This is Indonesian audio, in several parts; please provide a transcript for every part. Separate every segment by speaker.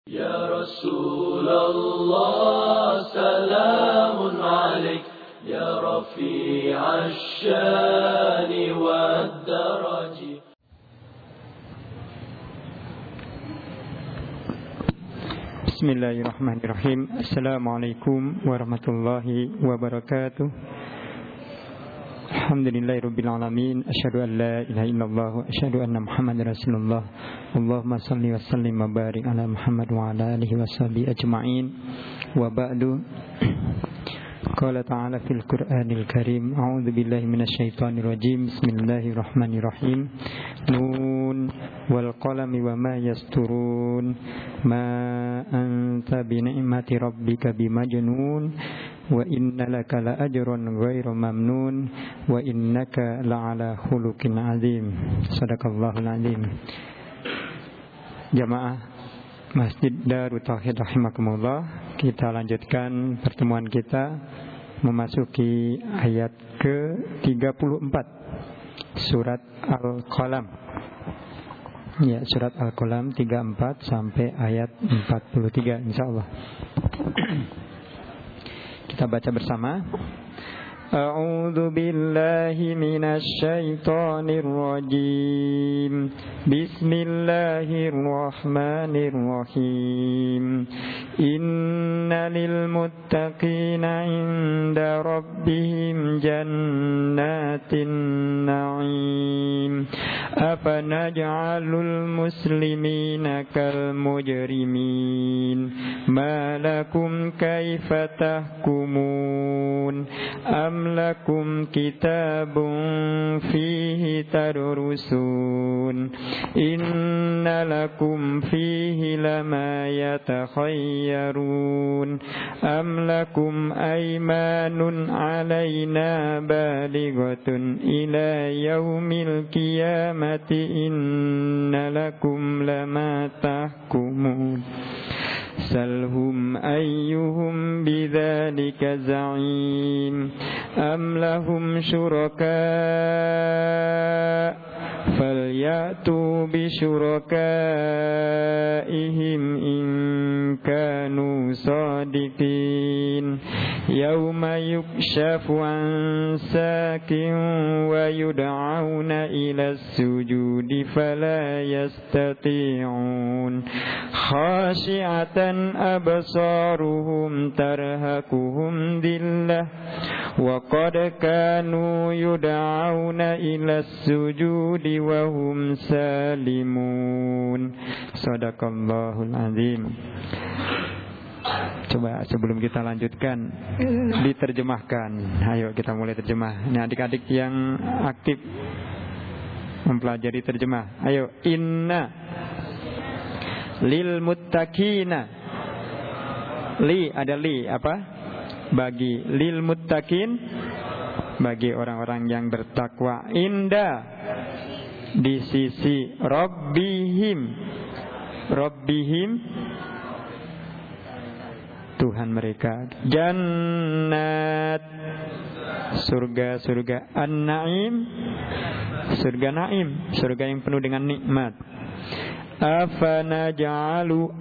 Speaker 1: Ya Rasulullah, salamun alaik, ya rafi'ash syani wad daraji.
Speaker 2: Bismillahirrahmanirrahim. Assalamualaikum warahmatullahi wabarakatuh. Alhamdulillahirabbil alamin. Asyhadu an la ilaha illallah wa asyhadu anna Muhammadar Rasulullah. Allahumma shalli wa sallim wa barik ala Muhammad wa ala alihi washabihi ajma'in. Wa ba'du. Qala ta'ala fil Qur'anil Karim, a'udzu billahi minasyaitonir rajim. Bismillahirrahmanirrahim. Nun wal qalami wa ma yasturun. Ma anta bi ni'mati rabbika bimajnun. Wa inna laka la ajran ghairu mamnun. Wa innaka la'ala khuluqin azim. Shadaqallahul azim. Jamaah Masjid Darut Tauhid rahimakumullah, kita lanjutkan pertemuan kita memasuki ayat ke-34 surat Al-Qalam. Ya, surat Al-Qalam 34 sampai ayat 43 insyaallah. Kita baca bersama. A'udzu billahi minasy syaithanir rajim. Bismillahirrahmanirrahim. Innalil muttaqina 'inda rabbihim jannatin na'im. Afanaj'alul muslimina kal mujrimin. Ma lakum kaifa tahkumun? Am lakum kitabun fihi tadrusun. Inna lakum fihi lama yatakhayyarun. Am lakum aymanun alayna balighatun ila yaumil qiyamati. Inna lakum lama tahkumun. Salhum ayyuhum bidzalika za'im. Am lahum syuraka falyatu bisyurakaihim in kanu sadiqin. Yauma yukshafu an sakin wa yud'auna ila sujudi fala yastati'un. Khashi'atan absaruhum tarhaquhum dhillah wa qad kanu yud'auna ila sujudi wa hum salimun. Shadaqallahul azim. Coba sebelum kita lanjutkan diterjemahkan. Ayo kita mulai terjemah. Ini adik-adik yang aktif mempelajari terjemah. Ayo, inna lil muttaqina. Li, ada li apa? Bagi. Lil muttaqin, bagi orang-orang yang bertakwa. Inda, di sisi. Rabbihim, Rabbihim, Tuhan mereka. Jannat, surga-surga. An-Naim, surga Naim, surga yang penuh dengan nikmat. Afanaj'alu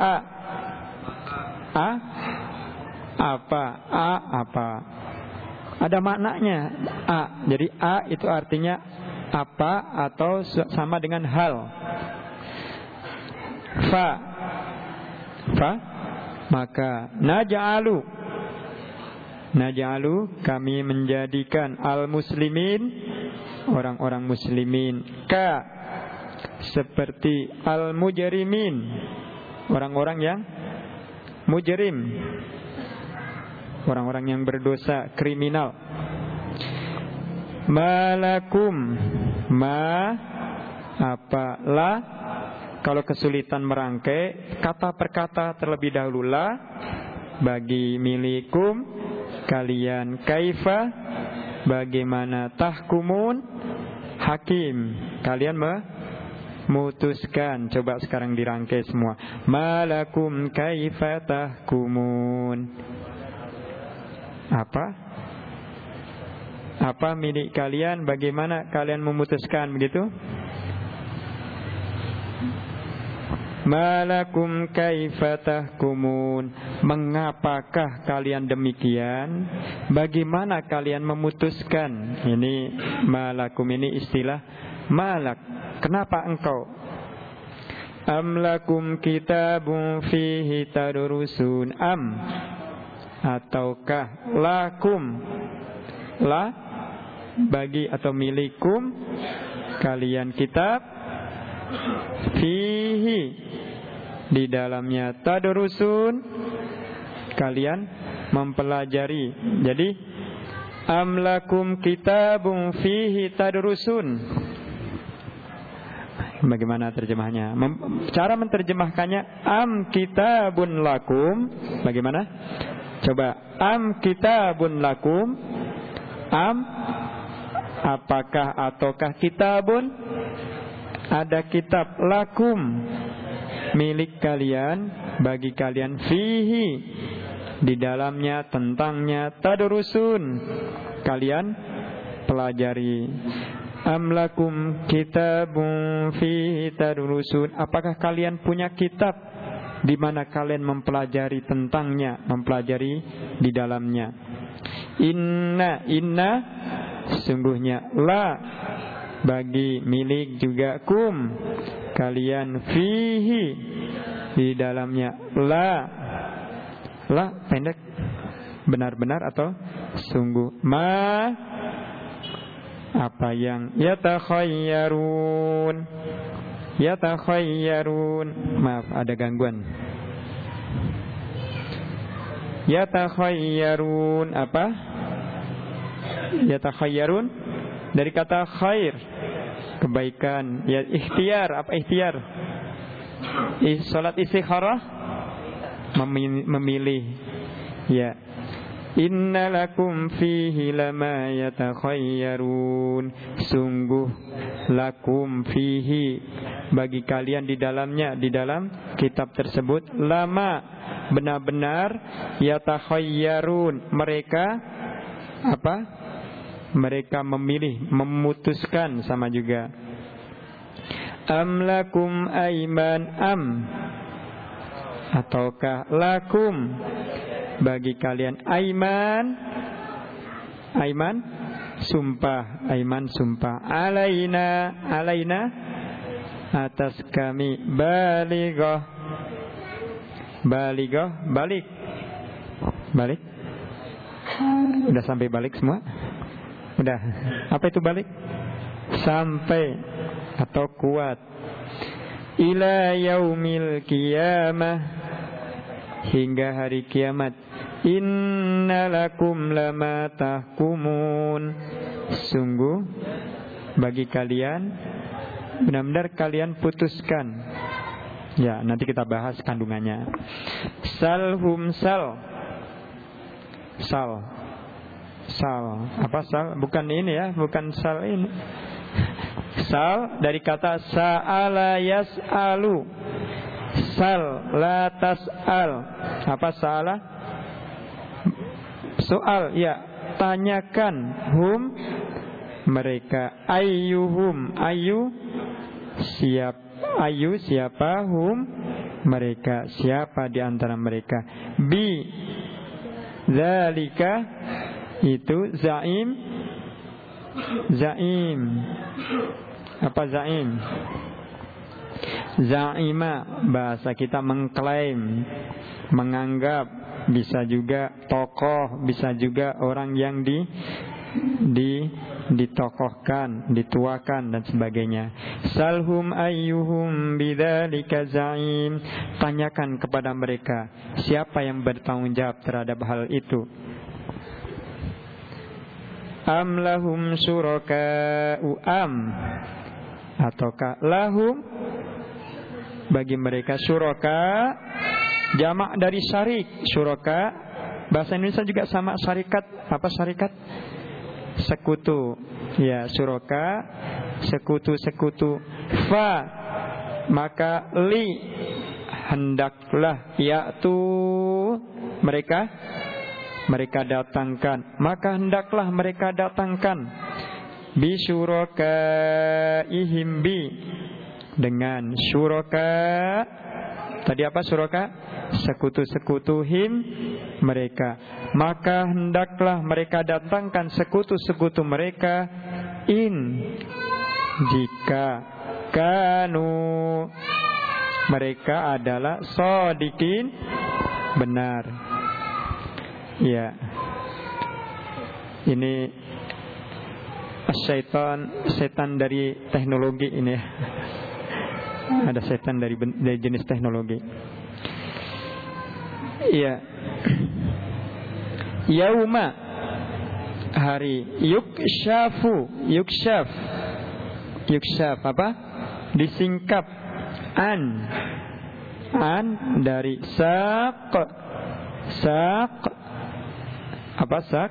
Speaker 2: apa? Ada maknanya Jadi itu artinya apa atau sama dengan hal. Fa maka naj'alu kami menjadikan al-muslimin, orang-orang muslimin, seperti al-mujrimin, orang-orang yang mujrim, orang-orang yang berdosa, kriminal. Malakum, apalah. Kalau kesulitan merangkai kata per kata terlebih dahulu. La, bagi, milikum, kalian. Kaifa, bagaimana. Tahkumun, hakim, kalian memutuskan. Coba sekarang dirangkai semua. Malakum kaifa tahkumun. Apa milik kalian, bagaimana kalian memutuskan, begitu? Malakum kaifa tahkumun, mengapakah kalian demikian? Bagaimana kalian memutuskan? Ini malakum, ini istilah malak. Kenapa engkau? Am lakum kitabun fihi tadrusun, am ataukah lakum, la bagi atau milikum kalian kitab, fihi di dalamnya, tadrusun kalian mempelajari. Jadi am lakum kitabun fihi tadrusun. Bagaimana terjemahnya? Cara menerjemahkannya am kitabun lakum. Bagaimana? Coba, am kitabun lakum. Am apakah ataukah kitabun, ada kitab, lakum milik kalian, bagi kalian, fihi di dalamnya, tentangnya, tadrusun kalian pelajari. Am lakum kitabun fihi tadrusun, apakah kalian punya kitab di mana kalian mempelajari tentangnya, mempelajari di dalamnya. Inna sungguhnya, la bagi, milik juga, kum kalian, fihi di dalamnya, la pendek, benar-benar atau sungguh, ma apa yang, yatakhayyarun, maaf ada gangguan. Yatakhayyarun apa? Yatakhayyarun dari kata khair, kebaikan. Ya, ikhtiar, apa ikhtiar? Salat istikharah, memilih. Ya. Innalakum fihi lama yatakhayyarun, sungguh lakum fihi bagi kalian di dalamnya, di dalam kitab tersebut, lama benar-benar, yatakhayyarun mereka apa? Mereka memilih, memutuskan, sama juga. Am lakum aiman, am ataukah lakum bagi kalian, aiman sumpah, aiman sumpah, alaina atas kami, balighah balik. Udah sampai balik semua? Udah. Apa itu balik? Sampai atau kuat. Ila yaumil qiyamah, hingga hari kiamat. Innalakum lama tahkumun, sungguh bagi kalian benar-benar kalian putuskan. Ya, nanti kita bahas kandungannya. Salhum, sal apa sal? Bukan ini ya, bukan sal ini. Sal dari kata sa'ala yas'alu. Sal la tas'al. Apa salah? Soal, ya, tanyakan. Hum mereka, ayyuhum, siapa, hum mereka, siapa di antara mereka. Bi zalika itu zaim. Apa zaim? Zaima bahasa kita mengklaim, menganggap, bisa juga tokoh, bisa juga orang yang ditokohkan, dituakan dan sebagainya. Salhum ayyuhum bidzalika zaim, tanyakan kepada mereka siapa yang bertanggung jawab terhadap hal itu. Am lahum syuraka'u, am ataukah lahum bagi mereka, syuraka jamak dari syarik. Syuraka bahasa Indonesia juga sama, syarikat. Apa syarikat? Sekutu. Ya, syuraka sekutu. Fa maka li hendaklah, yaitu mereka datangkan, maka hendaklah mereka datangkan, bisyurakaihim, dengan syuraka. Tadi apa syuraka? Sekutu-sekutuhim mereka. Maka hendaklah mereka datangkan sekutu-sekutu mereka jika kanu mereka adalah shodikin, benar. Ya. Ini setan dari teknologi ini ya. Ada setan dari jenis teknologi. Iya. Yauma, hari, yukshaf apa? Disingkap. An dari sak. Apa sak?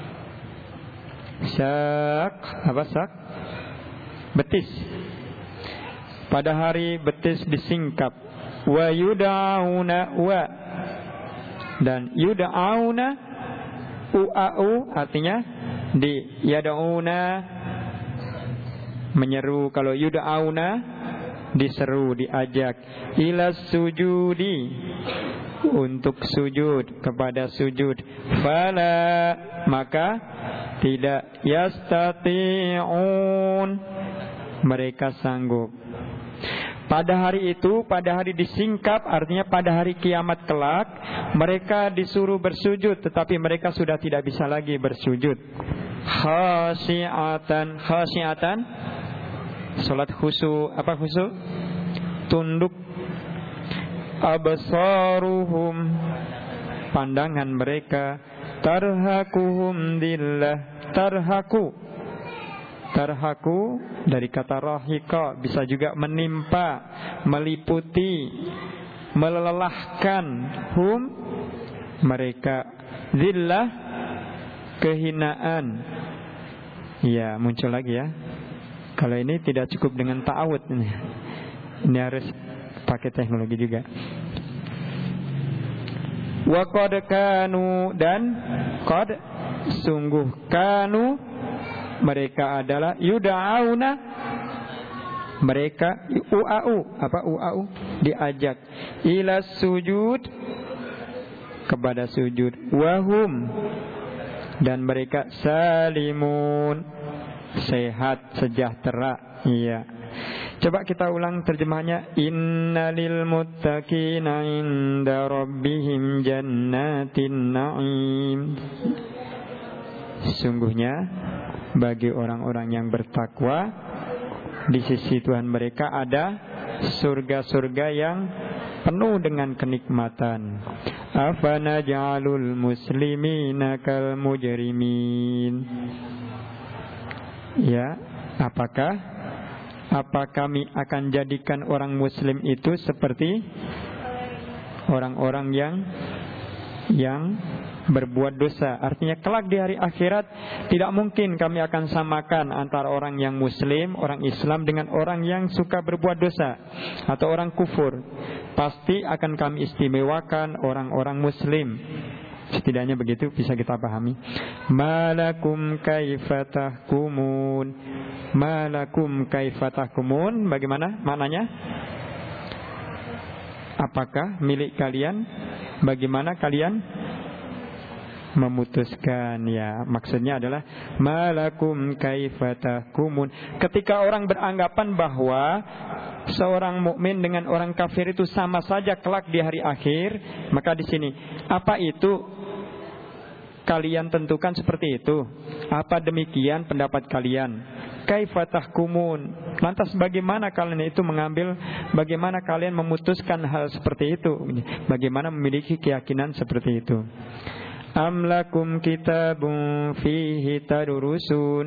Speaker 2: Apa sak? Betis. Pada hari betis disingkap. Wa yud'auna wa, dan yud'auna u'au artinya di yad'una menyeru. Kalau yud'auna diseru, diajak. Ila sujudi, untuk sujud, kepada sujud. Fala, maka tidak yastati'un, mereka sanggup. Pada hari itu, pada hari disingkap, artinya pada hari kiamat kelak, mereka disuruh bersujud, tetapi mereka sudah tidak bisa lagi bersujud. Khasyi'atan, salat khusyuk. Apa khusyuk? Tunduk. Absaruhum, pandangan mereka. Tarhakuhum dillah, tarhaku dari kata rahika, bisa juga menimpa, meliputi, melelahkan. Hum, mereka. Zillah, kehinaan. Ya, muncul lagi ya. Kalau ini tidak cukup dengan ta'awud, ini harus pakai teknologi juga. Wa qad kanu, dan qad sungguh kanu mereka adalah yud'auna, mereka u'au diajak ila sujud, kepada sujud. Wahum, dan mereka salimun, sehat, sejahtera. Iya. Coba kita ulang terjemahnya. Innalil muttaqina inda rabbihim jannatin na'im. Sesungguhnya bagi orang-orang yang bertakwa, di sisi Tuhan mereka ada surga-surga yang penuh dengan kenikmatan. Afanaj'alul muslimina kal mujrimin. Ya, apa kami akan jadikan orang muslim itu seperti orang-orang yang berbuat dosa? Artinya kelak di hari akhirat tidak mungkin kami akan samakan antara orang yang muslim, orang Islam dengan orang yang suka berbuat dosa atau orang kufur. Pasti akan kami istimewakan orang-orang muslim. Setidaknya begitu bisa kita pahami. Malakum kaifatahkumun. Malakum kaifatahkumun, bagaimana maknanya? Apakah milik kalian? Bagaimana kalian memutuskan? Ya, maksudnya adalah malakum kaifatahkumun. Ketika orang beranggapan bahwa seorang mukmin dengan orang kafir itu sama saja kelak di hari akhir, maka di sini apa itu kalian tentukan seperti itu? Apa demikian pendapat kalian? Kaifatahkumun. Lantas bagaimana kalian itu mengambil, bagaimana kalian memutuskan hal seperti itu? Bagaimana memiliki keyakinan seperti itu? Am lakum kitabun fihi tadrusun.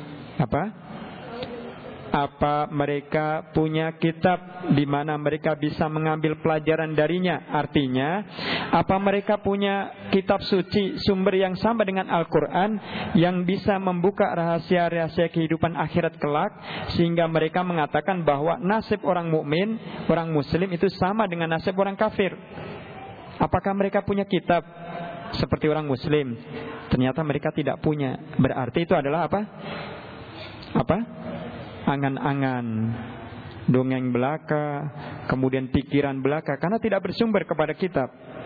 Speaker 2: Apa mereka punya kitab di mana mereka bisa mengambil pelajaran darinya? Artinya, apa mereka punya kitab suci, sumber yang sama dengan Al-Quran, yang bisa membuka rahasia-rahasia kehidupan akhirat kelak, sehingga mereka mengatakan bahwa nasib orang mukmin, orang muslim itu sama dengan nasib orang kafir? Apakah mereka punya kitab seperti orang muslim? Ternyata mereka tidak punya. Berarti itu adalah apa? Angan-angan. dongeng belaka, kemudian pikiran belaka, karena tidak bersumber kepada kitab.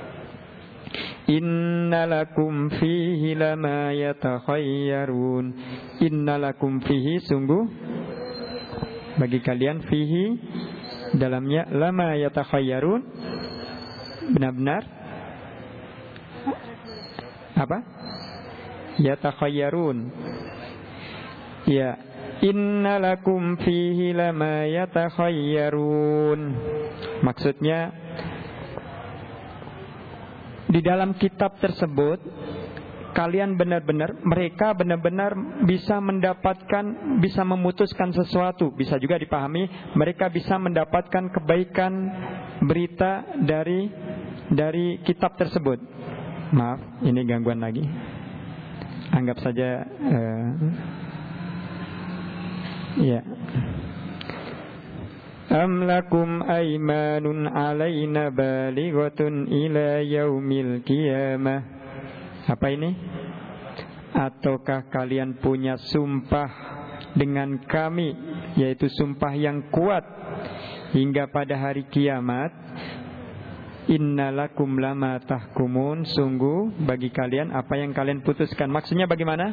Speaker 2: Innalakum fihi lama yatakhayyarun. Innalakum fihi, sungguh bagi kalian, fihi dalamnya, lama yatakhayyarun, benar-benar apa? Yatakhayyarun. Ya, innalakum fihi lama yatakhayyarun. Maksudnya di dalam kitab tersebut kalian benar-benar, mereka benar-benar bisa mendapatkan, bisa memutuskan sesuatu. Bisa juga dipahami mereka bisa mendapatkan kebaikan, berita dari kitab tersebut. Maaf, ini gangguan lagi. Anggap saja ya. Am lakum aymanun alaina balighatun ila yaumil qiyamah. Apa ini? Ataukah kalian punya sumpah dengan kami, yaitu sumpah yang kuat hingga pada hari kiamat? Innalakum lama tahkumun, sungguh bagi kalian apa yang kalian putuskan. Maksudnya bagaimana?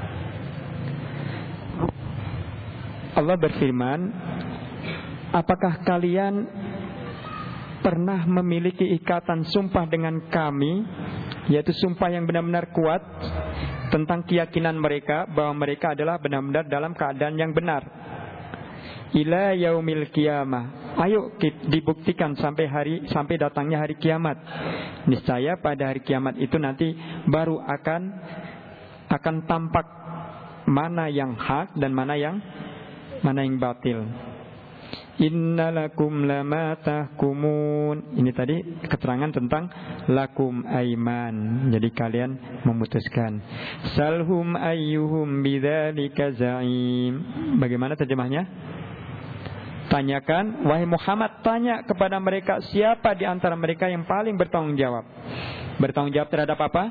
Speaker 2: Allah berfirman, apakah kalian pernah memiliki ikatan sumpah dengan kami, yaitu sumpah yang benar-benar kuat tentang keyakinan mereka bahwa mereka adalah benar-benar dalam keadaan yang benar. Ila yaumil qiyamah. Ayo dibuktikan sampai datangnya hari kiamat. Niscaya pada hari kiamat itu nanti baru akan tampak mana yang hak dan mana yang batil. Innalakum lama tahkumun. Ini tadi keterangan tentang lakum aiman. Jadi kalian memutuskan. Salhum ayyuhum bidzalika za'im. Bagaimana terjemahnya? Tanyakan, wahai Muhammad, tanya kepada mereka siapa di antara mereka yang paling bertanggung jawab. Bertanggung jawab terhadap apa?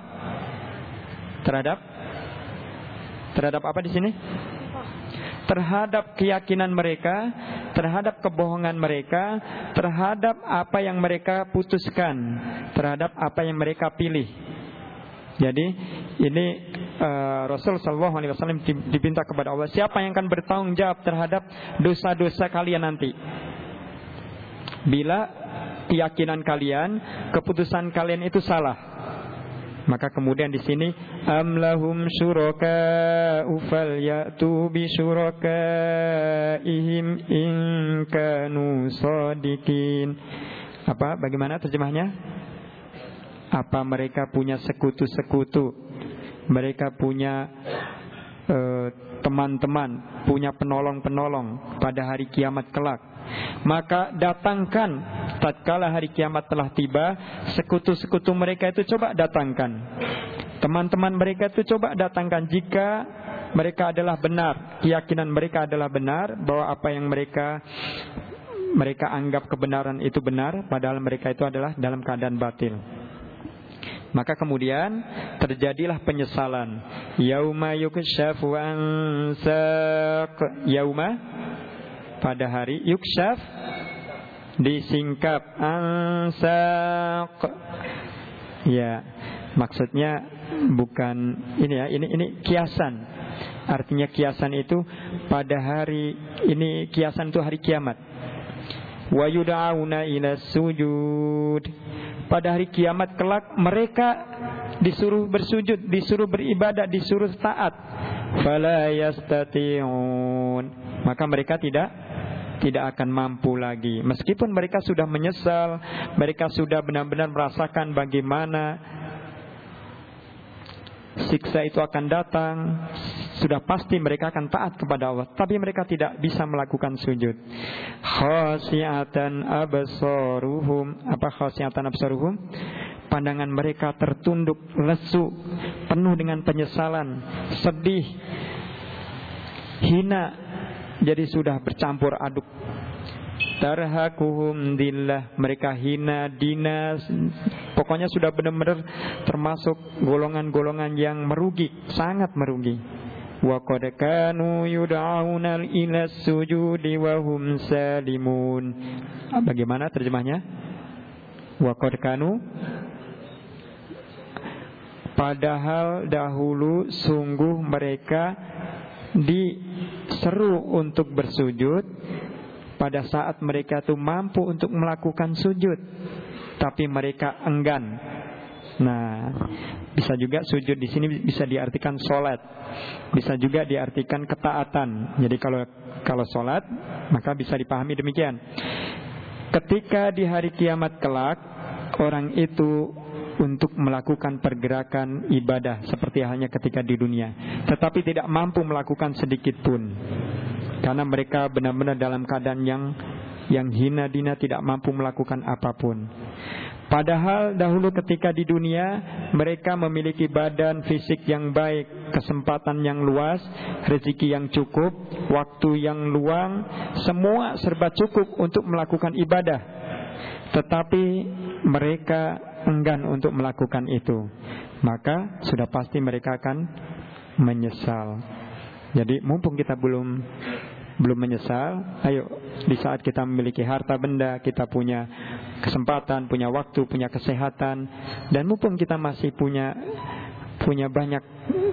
Speaker 2: Terhadap apa di sini? Terhadap keyakinan mereka, terhadap kebohongan mereka, terhadap apa yang mereka putuskan, terhadap apa yang mereka pilih. Jadi ini Rasul Sallallahu Alaihi Wasallam dipinta kepada Allah, siapa yang akan bertanggung jawab terhadap dosa-dosa kalian nanti? Bila keyakinan kalian, keputusan kalian itu salah, maka kemudian di sini am lahum syuraka'u falyatu bi syurakaihim in kanu shadiqin. Apa? Bagaimana terjemahnya? Apa mereka punya sekutu-sekutu? Mereka punya teman-teman, punya penolong-penolong pada hari kiamat kelak. Maka datangkan tatkala hari kiamat telah tiba, sekutu-sekutu mereka itu coba datangkan. Teman-teman mereka itu coba datangkan. Jika mereka adalah benar, keyakinan mereka adalah benar, bahwa apa yang mereka anggap kebenaran itu benar, padahal mereka itu adalah dalam keadaan batil. Maka kemudian terjadilah penyesalan. Yauma yukshafu an saq. Yauma, pada hari, yukshaf disingkap, an saq. Ya, maksudnya bukan ini ya, ini kiasan. Artinya kiasan itu pada hari ini, kiasan itu hari kiamat. Wa yud'auna ila sujud. Pada hari kiamat kelak mereka disuruh bersujud, disuruh beribadah, disuruh taat. Fala yastati'un. Maka mereka tidak akan mampu lagi. Meskipun mereka sudah menyesal, mereka sudah benar-benar merasakan bagaimana siksa itu akan datang, sudah pasti mereka akan taat kepada Allah, tapi mereka tidak bisa melakukan sujud. Khasyiatan absaruhum. Apa khasyiatan absaruhum? Pandangan mereka tertunduk, lesu, penuh dengan penyesalan, sedih, hina. Jadi sudah bercampur aduk. Tarhaquhum dillah. Mereka hina, dinas. Pokoknya sudah benar-benar termasuk golongan-golongan yang merugi, sangat merugi. wa qad kanu yud'auna ila sujudi wa hum salimun. Bagaimana terjemahnya? Wa qad kanu, padahal dahulu sungguh mereka diseru untuk bersujud pada saat mereka itu mampu untuk melakukan sujud, tapi mereka enggan. Nah, bisa juga sujud di sini bisa diartikan sholat, bisa juga diartikan ketaatan. Jadi kalau sholat maka bisa dipahami demikian. Ketika di hari kiamat kelak orang itu untuk melakukan pergerakan ibadah seperti halnya ketika di dunia, tetapi tidak mampu melakukan sedikit pun, karena mereka benar-benar dalam keadaan yang hina dina, tidak mampu melakukan apapun. Padahal dahulu ketika di dunia mereka memiliki badan fisik yang baik, kesempatan yang luas, rezeki yang cukup, waktu yang luang, semua serba cukup untuk melakukan ibadah. Tetapi mereka enggan untuk melakukan itu, maka sudah pasti mereka akan menyesal. Jadi mumpung kita belum menyesal, ayo di saat kita memiliki harta benda, kita punya kesempatan, punya waktu, punya kesehatan, dan mumpung kita masih punya banyak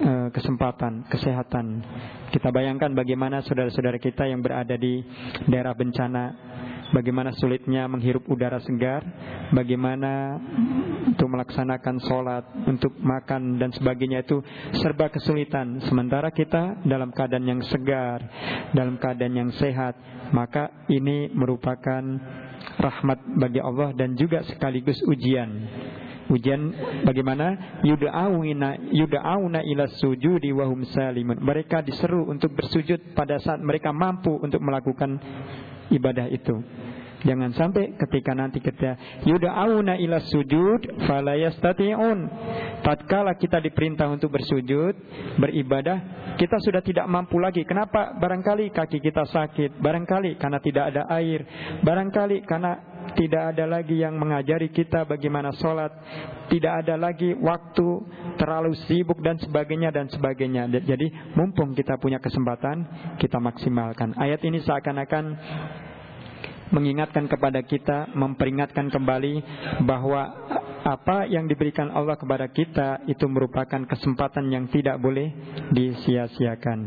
Speaker 2: kesehatan, kita bayangkan bagaimana saudara-saudara kita yang berada di daerah bencana, bagaimana sulitnya menghirup udara segar, bagaimana untuk melaksanakan sholat, untuk makan dan sebagainya itu serba kesulitan. Sementara kita dalam keadaan yang segar, dalam keadaan yang sehat, maka ini merupakan rahmat bagi Allah dan juga sekaligus ujian. Ujian bagaimana? Yud'auna ila sujudi wa hum salimun. Mereka diseru untuk bersujud pada saat mereka mampu untuk melakukan ibadah itu. Jangan sampai ketika nanti kita yud'auna ila sujud fala yastati'un, tatkala kita diperintah untuk bersujud, beribadah, kita sudah tidak mampu lagi. Kenapa? Barangkali kaki kita sakit, barangkali karena tidak ada air, barangkali karena tidak ada lagi yang mengajari kita bagaimana sholat, tidak ada lagi waktu, terlalu sibuk dan sebagainya. Jadi mumpung kita punya kesempatan, kita maksimalkan. Ayat ini seakan-akan mengingatkan kepada kita, memperingatkan kembali bahwa apa yang diberikan Allah kepada kita itu merupakan kesempatan yang tidak boleh disia-siakan.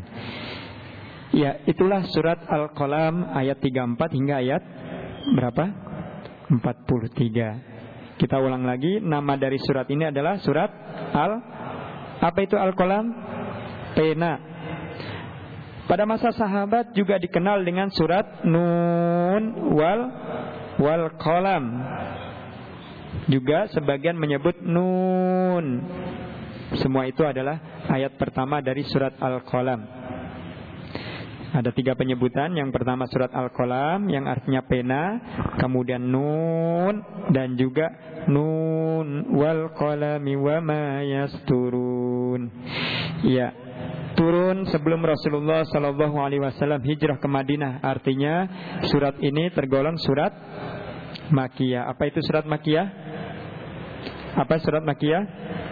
Speaker 2: Ya, itulah surat Al-Qalam ayat 34 hingga ayat berapa? 43. Kita ulang lagi, nama dari surat ini adalah surat apa itu Al-Qalam? Pena. Pada masa sahabat juga dikenal dengan surat Nun wal Qalam. Juga sebagian menyebut Nun. Semua itu adalah ayat pertama dari surat Al-Qalam. Ada 3 penyebutan. Yang pertama surat Al-Qalam yang artinya pena, kemudian Nun, dan juga Nun wal qalami wa ma yasturun. Ya, turun sebelum Rasulullah SAW hijrah ke Madinah. Artinya surat ini tergolong surat Makkiyah. Apa itu surat Makkiyah? Apa surat Makkiyah?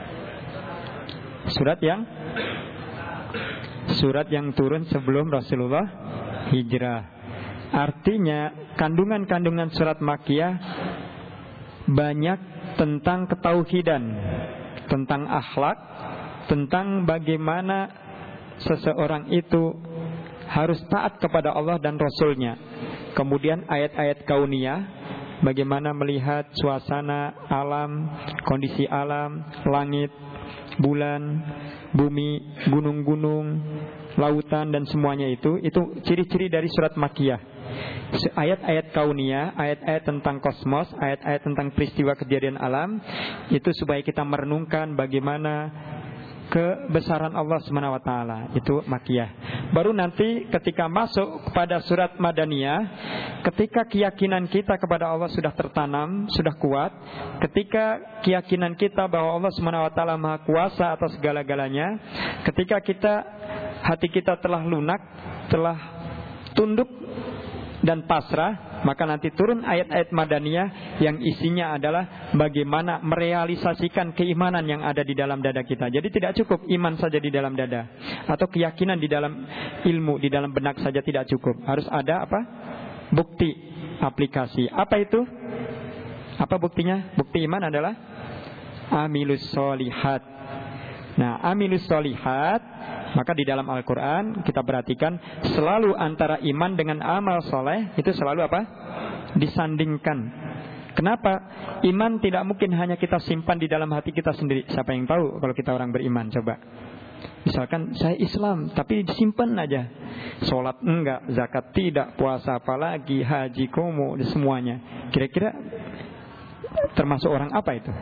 Speaker 2: Surat yang turun sebelum Rasulullah hijrah. Artinya kandungan-kandungan surat Makkiyah banyak tentang ketauhidan, tentang akhlak, tentang bagaimana seseorang itu harus taat kepada Allah dan Rasulnya. Kemudian ayat-ayat kauniyah, bagaimana melihat suasana alam, kondisi alam, langit, bulan, bumi, gunung-gunung, lautan dan semuanya itu ciri-ciri dari surat Makkiyah. Ayat-ayat kauniyah, ayat-ayat tentang kosmos, ayat-ayat tentang peristiwa kejadian alam, itu supaya kita merenungkan bagaimana kebesaran Allah SWT. Itu Makkiyah. Baru nanti ketika masuk kepada surat Madaniyah, ketika keyakinan kita kepada Allah sudah tertanam, sudah kuat, ketika keyakinan kita bahwa Allah SWT Maha Kuasa atas segala-galanya, ketika hati kita telah lunak, telah tunduk dan pasrah, maka nanti turun ayat-ayat madaniyah yang isinya adalah bagaimana merealisasikan keimanan yang ada di dalam dada kita. Jadi tidak cukup iman saja di dalam dada, atau keyakinan di dalam ilmu, di dalam benak saja tidak cukup. Harus ada apa? Bukti, aplikasi. Apa itu? Apa buktinya? Bukti iman adalah amilus solihat. Nah, amilus solihat, maka di dalam Al-Quran kita perhatikan selalu antara iman dengan amal soleh itu selalu apa? Disandingkan. Kenapa? Iman tidak mungkin hanya kita simpan di dalam hati kita sendiri. Siapa yang tahu kalau kita orang beriman? Coba. Misalkan saya Islam tapi disimpan aja. Sholat enggak, zakat tidak, puasa apalagi, haji, komo, semuanya. Kira-kira termasuk orang apa itu?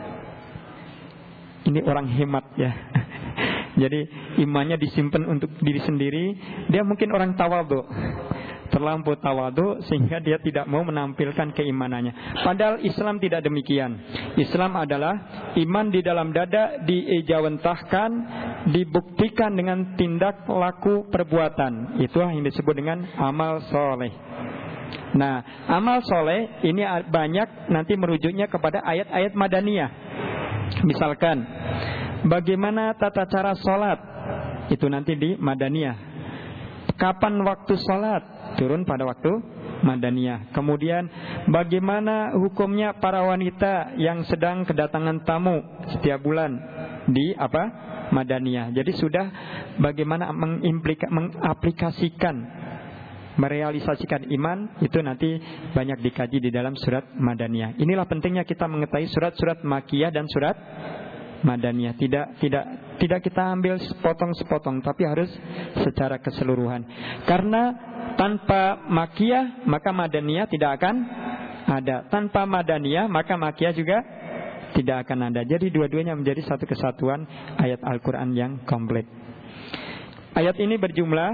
Speaker 2: Ini orang hemat ya. Jadi imannya disimpan untuk diri sendiri. Dia mungkin orang tawadhu, terlampau tawadhu sehingga dia tidak mau menampilkan keimanannya. Padahal Islam tidak demikian. Islam adalah iman di dalam dada, diejawantahkan, dibuktikan dengan tindak laku perbuatan. Itulah yang disebut dengan amal soleh. Nah, amal soleh ini banyak nanti merujuknya kepada ayat-ayat madaniyah. Misalkan bagaimana tata cara sholat, itu nanti di madaniyah. Kapan waktu sholat, turun pada waktu madaniyah. Kemudian bagaimana hukumnya para wanita yang sedang kedatangan tamu setiap bulan, di apa? Madaniyah. Jadi sudah bagaimana mengaplikasikan, merealisasikan iman, itu nanti banyak dikaji di dalam surat madaniyah. Inilah pentingnya kita mengetahui surat-surat makiyah dan surat madaniyah. Tidak kita ambil sepotong-sepotong, tapi harus secara keseluruhan. Karena tanpa makiyah maka madaniyah tidak akan ada. Tanpa madaniyah maka makiyah juga tidak akan ada. Jadi dua-duanya menjadi satu kesatuan ayat Al-Quran yang komplit. Ayat ini berjumlah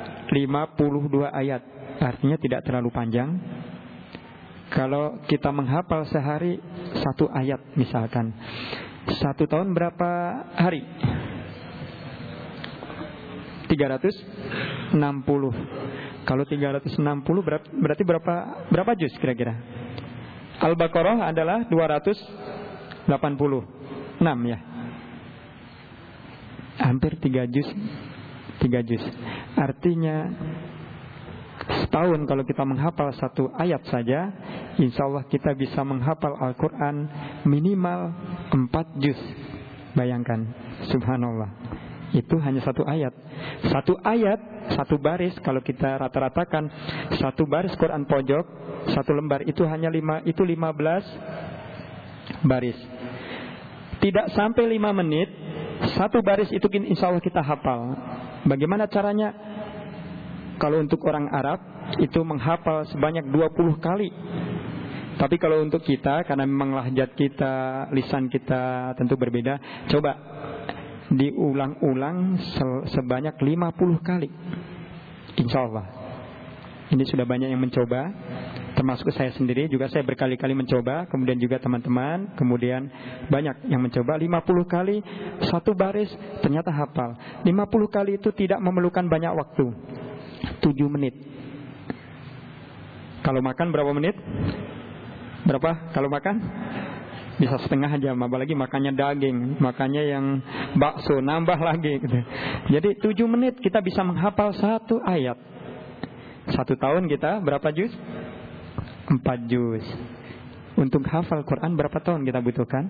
Speaker 2: 52 ayat. Artinya tidak terlalu panjang. Kalau kita menghafal sehari satu ayat misalkan, 1 tahun berapa hari? 360. Kalau 360 berarti berapa juz kira-kira? Al-Baqarah adalah 286 ya. Hampir 3 juz. Artinya setahun kalau kita menghafal satu ayat saja, insya Allah kita bisa menghafal Al-Quran minimal 4 juz. Bayangkan, subhanallah. Itu hanya satu ayat. Satu ayat, satu baris. Kalau kita rata-ratakan satu baris Quran pojok, satu lembar itu hanya 15 baris. Tidak sampai 5 menit, satu baris itu insya Allah kita hafal. Bagaimana caranya? Kalau untuk orang Arab itu menghafal sebanyak 20 kali. Tapi kalau untuk kita, karena memang lahjat kita, lisan kita tentu berbeda, coba diulang-ulang sebanyak 50 kali. Insya Allah. Ini sudah banyak yang mencoba, termasuk saya sendiri juga. Saya berkali-kali mencoba, kemudian juga teman-teman, kemudian banyak yang mencoba. 50 kali satu baris ternyata hafal. 50 kali itu tidak memerlukan banyak waktu, 7 menit. Kalau makan berapa menit? Berapa kalau makan? Bisa setengah jam. Apalagi makannya daging, makannya yang bakso, nambah lagi gitu. Jadi 7 menit kita bisa menghafal satu ayat. 1 tahun kita berapa juz? 4 juz. Untuk hafal Quran berapa tahun kita butuhkan?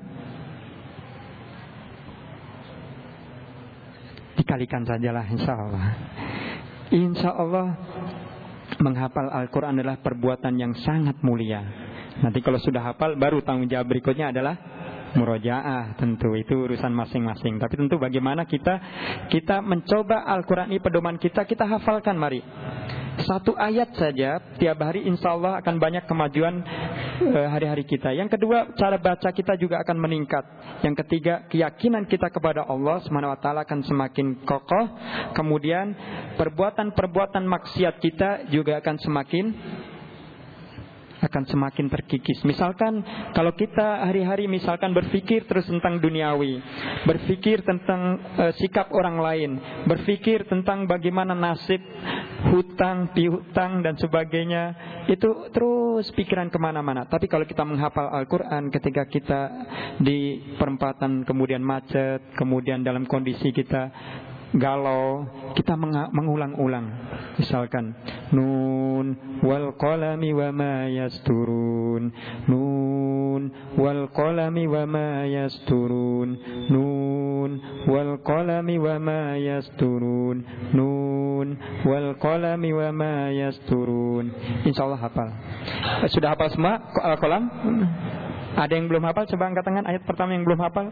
Speaker 2: Dikalikan sajalah, insya Allah. Insya Allah menghafal Al-Quran adalah perbuatan yang sangat mulia. Nanti kalau sudah hafal, baru tanggung jawab berikutnya adalah murojaah. Tentu itu urusan masing-masing. Tapi tentu bagaimana kita mencoba Al-Quran ini pedoman kita hafalkan, mari. 1 ayat saja tiap hari, insya Allah akan banyak kemajuan hari-hari kita. Yang kedua, cara baca kita juga akan meningkat. Yang ketiga, keyakinan kita kepada Allah SWT akan semakin kokoh. Kemudian perbuatan-perbuatan maksiat kita juga akan semakin akan semakin terkikis. Misalkan kalau kita hari-hari misalkan berpikir terus tentang duniawi, berpikir tentang sikap orang lain, berpikir tentang bagaimana nasib hutang, piutang dan sebagainya, itu terus pikiran kemana-mana. Tapi kalau kita menghafal Al-Quran, ketika kita di perempatan kemudian macet, kemudian dalam kondisi kita galau, kita mengulang-ulang. Misalkan Nun wal qalami wa ma yasturun, Nun wal qalami wa ma yasturun, Nun wal qalami wa ma yasturun, Nun wal qalami wa ma yasturun. Insyaallah hafal. Sudah hafal semua Al-Qalam? Ada yang belum hafal? Coba angkat tangan ayat pertama yang belum hafal.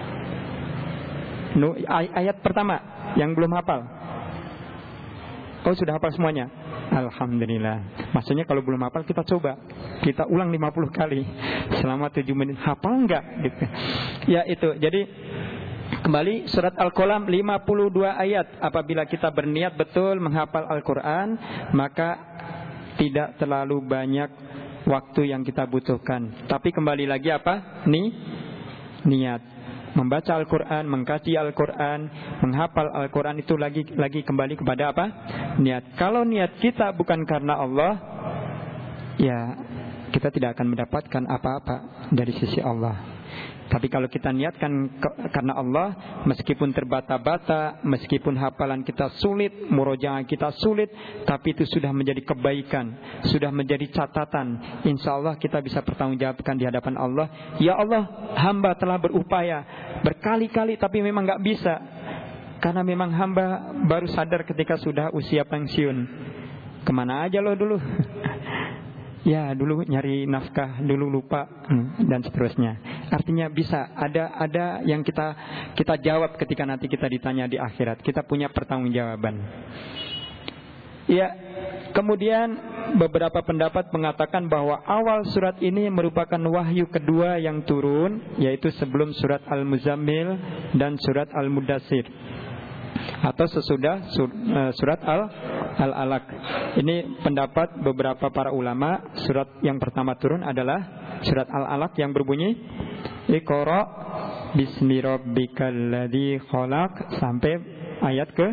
Speaker 2: Ayat pertama yang belum hafal. Oh, sudah hafal semuanya. Alhamdulillah. Maksudnya kalau belum hafal kita coba, kita ulang 50 kali selama 7 menit. Hafal enggak gitu. Ya itu. Jadi kembali surat Al-Qalam 52 ayat. Apabila kita berniat betul menghafal Al-Quran, maka tidak terlalu banyak waktu yang kita butuhkan. Tapi kembali lagi apa? Niat. Membaca Al-Quran, mengkaji Al-Quran, menghafal Al-Quran itu lagi kembali kepada apa? Niat. Kalau niat kita bukan karena Allah, ya kita tidak akan mendapatkan apa-apa dari sisi Allah. Tapi kalau kita niatkan karena Allah, meskipun terbata-bata, meskipun hafalan kita sulit, murojaah kita sulit, tapi itu sudah menjadi kebaikan, sudah menjadi catatan. Insya Allah kita bisa bertanggungjawabkan di hadapan Allah. Ya Allah, hamba telah berupaya berkali-kali tapi memang gak bisa, karena memang hamba baru sadar ketika sudah usia pensiun. Kemana aja lo dulu? Ya dulu nyari nafkah, dulu lupa, dan seterusnya. Artinya bisa ada yang kita jawab ketika nanti kita ditanya di akhirat. Kita punya pertanggungjawaban. Ya, kemudian beberapa pendapat mengatakan bahwa awal surat ini merupakan wahyu kedua yang turun, yaitu sebelum surat Al-Muzammil dan surat Al-Mudassir, atau sesudah surat Al-Alaq. Ini pendapat beberapa para ulama. Surat yang pertama turun adalah surat Al-Alaq yang berbunyi Iqra bismi rabbikal ladzi khalaq, sampai ayat ke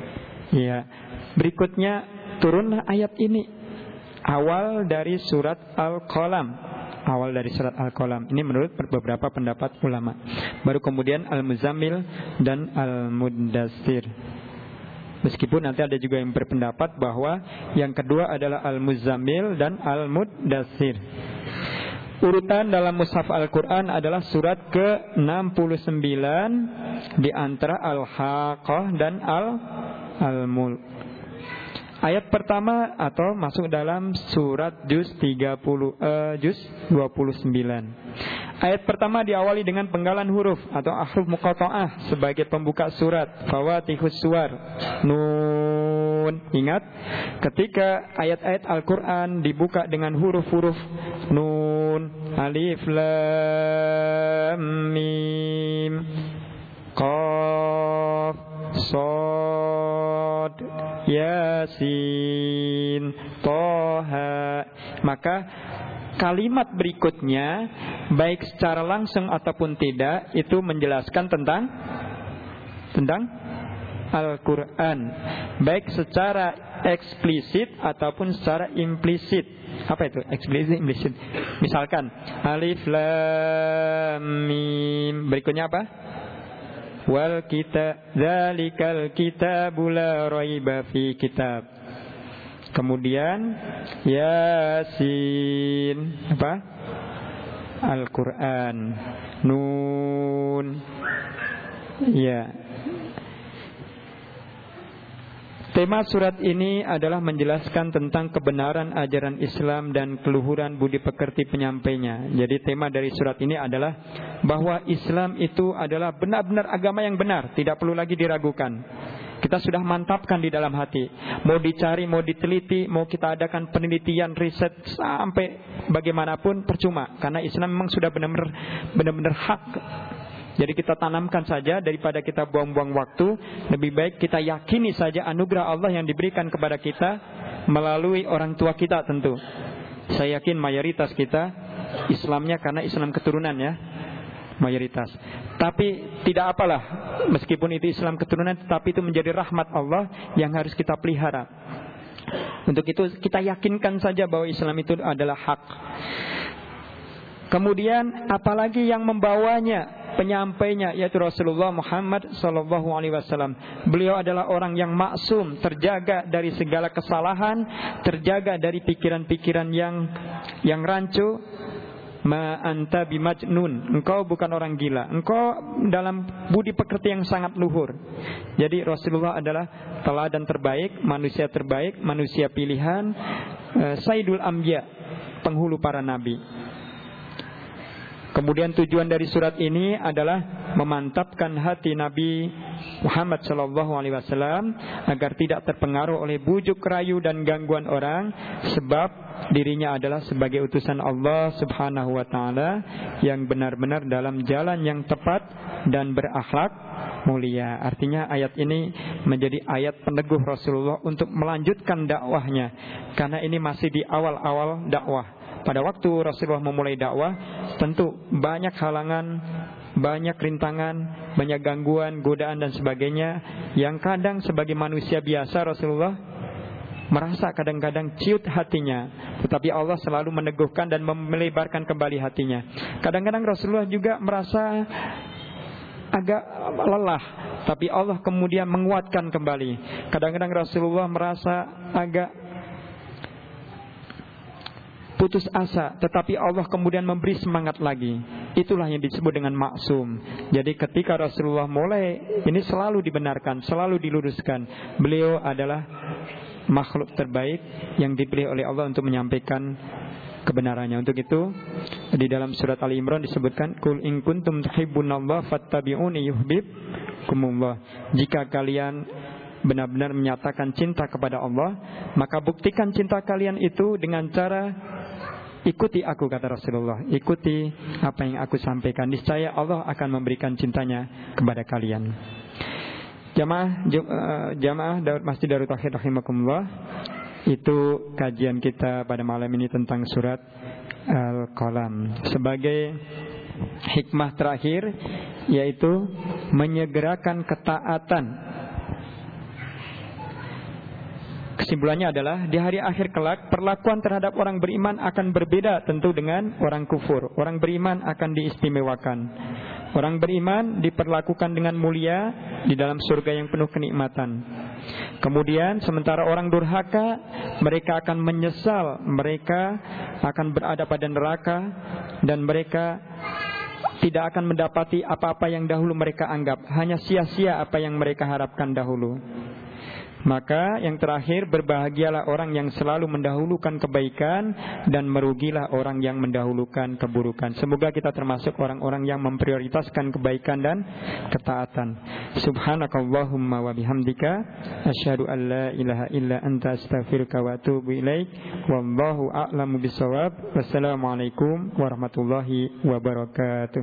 Speaker 2: berikutnya turunlah ayat ini, awal dari surat Al-Qalam. Awal dari surat Al-Qalam ini menurut beberapa pendapat ulama. Baru kemudian Al-Muzammil dan Al-Mudassir. Meskipun nanti ada juga yang berpendapat bahwa yang kedua adalah Al-Muzammil dan Al-Mudassir. Urutan dalam mushaf Al-Quran adalah surat ke-69 di antara Al-Haqqah dan Al-Mulk. Ayat pertama atau masuk dalam surat juz 29. Ayat pertama diawali dengan penggalan huruf atau ahruf muqatta'ah sebagai pembuka surat. Fawatihus suwar, Nun. Ingat, ketika ayat-ayat Al-Quran dibuka dengan huruf-huruf Nun, Alif, Lam, Mim, Qaf, Shad, Yasin, Toha, maka kalimat berikutnya baik secara langsung ataupun tidak itu menjelaskan tentang Al-Quran, baik secara eksplisit ataupun secara implisit. Apa itu eksplisit, implisit? Misalkan Alif, Lam, Mim, berikutnya apa? Wal kitab, dzalikal kitabu la raiba fi kitab. Kemudian Yasin, apa? Al-Quran. Nun. Ya. Tema surat ini adalah menjelaskan tentang kebenaran ajaran Islam dan keluhuran budi pekerti penyampainya. Jadi tema dari surat ini adalah bahwa Islam itu adalah benar-benar agama yang benar, tidak perlu lagi diragukan. Kita sudah mantapkan di dalam hati. Mau dicari, mau diteliti, mau kita adakan penelitian, riset sampai bagaimanapun percuma, karena Islam memang sudah benar-benar hak. Jadi kita tanamkan saja daripada kita buang-buang waktu. Lebih baik kita yakini saja anugerah Allah yang diberikan kepada kita melalui orang tua kita tentu. Saya yakin mayoritas kita Islamnya karena Islam keturunan ya, mayoritas. Tapi tidak apalah, meskipun itu Islam keturunan, tetapi itu menjadi rahmat Allah yang harus kita pelihara. Untuk itu kita yakinkan saja bahwa Islam itu adalah hak. Kemudian apalagi yang membawanya, penyampainya, yaitu Rasulullah Muhammad SAW. Beliau adalah orang yang maksum, terjaga dari segala kesalahan, terjaga dari pikiran-pikiran yang rancu. Ma anta bimajnun, engkau bukan orang gila, engkau dalam budi pekerti yang sangat luhur. Jadi Rasulullah adalah teladan terbaik, manusia pilihan, Sayyidul Anbiya, penghulu para nabi. Kemudian tujuan dari surat ini adalah memantapkan hati Nabi Muhammad SAW agar tidak terpengaruh oleh bujuk rayu dan gangguan orang, sebab dirinya adalah sebagai utusan Allah Subhanahu wa taala yang benar-benar dalam jalan yang tepat dan berakhlak mulia. Artinya ayat ini menjadi ayat peneguh Rasulullah untuk melanjutkan dakwahnya, karena ini masih di awal-awal dakwah. Pada waktu Rasulullah memulai dakwah, tentu banyak halangan, banyak rintangan, banyak gangguan, godaan dan sebagainya, yang kadang sebagai manusia biasa Rasulullah merasa kadang-kadang ciut hatinya, tetapi Allah selalu meneguhkan dan melebarkan kembali hatinya. Kadang-kadang Rasulullah juga merasa agak lelah, tapi Allah kemudian menguatkan kembali. Kadang-kadang Rasulullah merasa agak putus asa, tetapi Allah kemudian memberi semangat lagi. Itulah yang disebut dengan maksum. Jadi ketika Rasulullah mulai, ini selalu dibenarkan, selalu diluruskan. Beliau adalah makhluk terbaik yang dipilih oleh Allah untuk menyampaikan kebenarannya. Untuk itu di dalam surat Ali Imran disebutkan, Qul in kuntum tuhibbunallaha fattabi'uni yuhibbukumullah. Jika kalian benar-benar menyatakan cinta kepada Allah, maka buktikan cinta kalian itu dengan cara ikuti aku, kata Rasulullah. Ikuti apa yang aku sampaikan, niscaya Allah akan memberikan cintanya kepada kalian. Jamaah Masjid Darut Tauhid rahimakumullah, itu kajian kita pada malam ini tentang surat Al-Qalam. Sebagai hikmah terakhir, yaitu menyegerakan ketaatan. Kesimpulannya adalah di hari akhir kelak, perlakuan terhadap orang beriman akan berbeda tentu dengan orang kufur. Orang beriman akan diistimewakan. Orang beriman diperlakukan dengan mulia di dalam surga yang penuh kenikmatan. Kemudian sementara orang durhaka, mereka akan menyesal, mereka akan berada pada neraka, dan mereka tidak akan mendapati apa-apa yang dahulu mereka anggap. Hanya sia-sia apa yang mereka harapkan dahulu. Maka yang terakhir, berbahagialah orang yang selalu mendahulukan kebaikan, dan merugilah orang yang mendahulukan keburukan. Semoga kita termasuk orang-orang yang memprioritaskan kebaikan dan ketaatan. Subhanakallahumma wa bihamdika, asyhadu an la ilaha illa anta, astaghfiruka wa atubu ilaik. Wallahu a'lamu bissawab. Wassalamualaikum warahmatullahi wabarakatuh.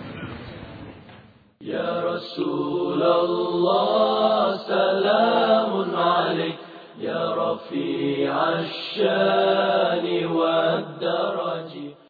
Speaker 1: يا رسول الله سلام عليك يا رفيع الشان والدرج